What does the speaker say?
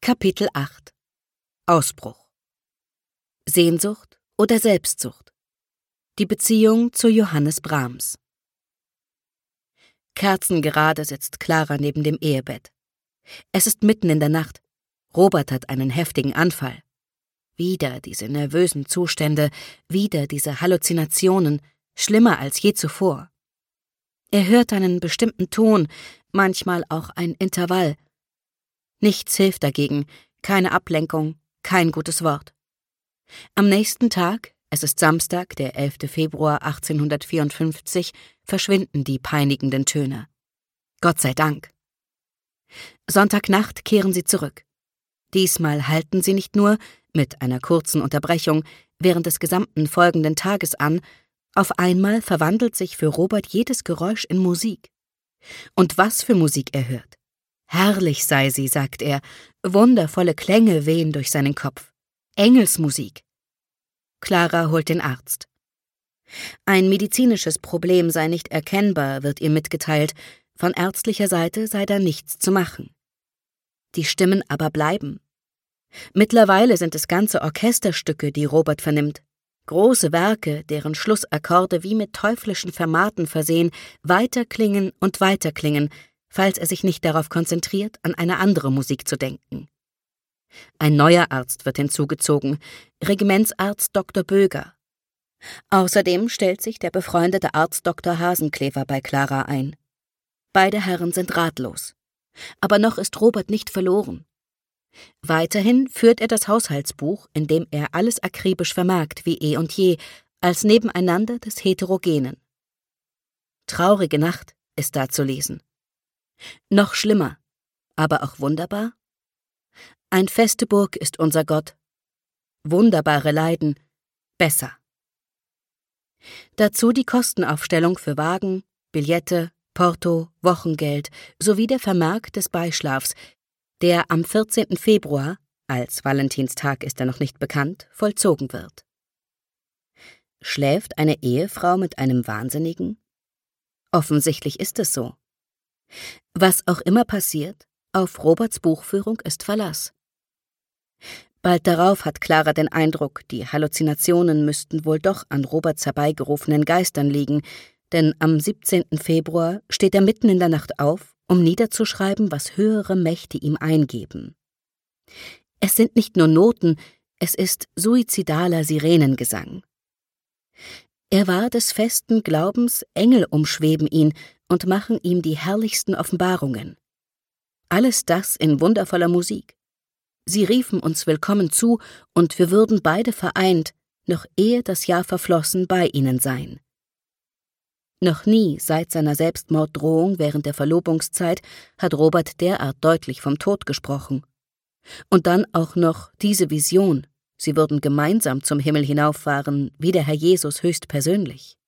Kapitel 8 Ausbruch. Sehnsucht oder Selbstsucht? Die Beziehung zu Johannes Brahms. Kerzengerade sitzt Clara neben dem Ehebett. Es ist mitten in der Nacht. Robert hat einen heftigen Anfall. Wieder diese nervösen Zustände, wieder diese Halluzinationen, schlimmer als je zuvor. Er hört einen bestimmten Ton, manchmal auch ein Intervall. Nichts hilft dagegen, keine Ablenkung, kein gutes Wort. Am nächsten Tag, es ist Samstag, der 11. Februar 1854, verschwinden die peinigenden Töne. Gott sei Dank. Sonntagnacht kehren sie zurück. Diesmal halten sie nicht nur, mit einer kurzen Unterbrechung, während des gesamten folgenden Tages an, auf einmal verwandelt sich für Robert jedes Geräusch in Musik. Und was für Musik er hört. Herrlich sei sie, sagt er, wundervolle Klänge wehen durch seinen Kopf. Engelsmusik. Clara holt den Arzt. Ein medizinisches Problem sei nicht erkennbar, wird ihr mitgeteilt, von ärztlicher Seite sei da nichts zu machen. Die Stimmen aber bleiben. Mittlerweile sind es ganze Orchesterstücke, die Robert vernimmt. Große Werke, deren Schlussakkorde wie mit teuflischen Fermaten versehen, weiterklingen und weiterklingen, falls er sich nicht darauf konzentriert, an eine andere Musik zu denken. Ein neuer Arzt wird hinzugezogen, Regimentsarzt Dr. Böger. Außerdem stellt sich der befreundete Arzt Dr. Hasenklever bei Clara ein. Beide Herren sind ratlos. Aber noch ist Robert nicht verloren. Weiterhin führt er das Haushaltsbuch, in dem er alles akribisch vermerkt, wie eh und je, als Nebeneinander des Heterogenen. Traurige Nacht ist da zu lesen. Noch schlimmer, aber auch wunderbar? Ein feste Burg ist unser Gott. Wunderbare Leiden, besser. Dazu die Kostenaufstellung für Wagen, Billette, Porto, Wochengeld sowie der Vermerk des Beischlafs, der am 14. Februar, als Valentinstag ist er noch nicht bekannt, vollzogen wird. Schläft eine Ehefrau mit einem Wahnsinnigen? Offensichtlich ist es so. Was auch immer passiert, auf Roberts Buchführung ist Verlass. Bald darauf hat Clara den Eindruck, die Halluzinationen müssten wohl doch an Roberts herbeigerufenen Geistern liegen, denn am 17. Februar steht er mitten in der Nacht auf, um niederzuschreiben, was höhere Mächte ihm eingeben. Es sind nicht nur Noten, es ist suizidaler Sirenengesang. Er war des festen Glaubens, Engel umschweben ihn und machen ihm die herrlichsten Offenbarungen. Alles das in wundervoller Musik. Sie riefen uns willkommen zu, und wir würden beide vereint, noch ehe das Jahr verflossen, bei ihnen sein. Noch nie seit seiner Selbstmorddrohung während der Verlobungszeit hat Robert derart deutlich vom Tod gesprochen. Und dann auch noch diese Vision, sie würden gemeinsam zum Himmel hinauffahren, wie der Herr Jesus höchstpersönlich.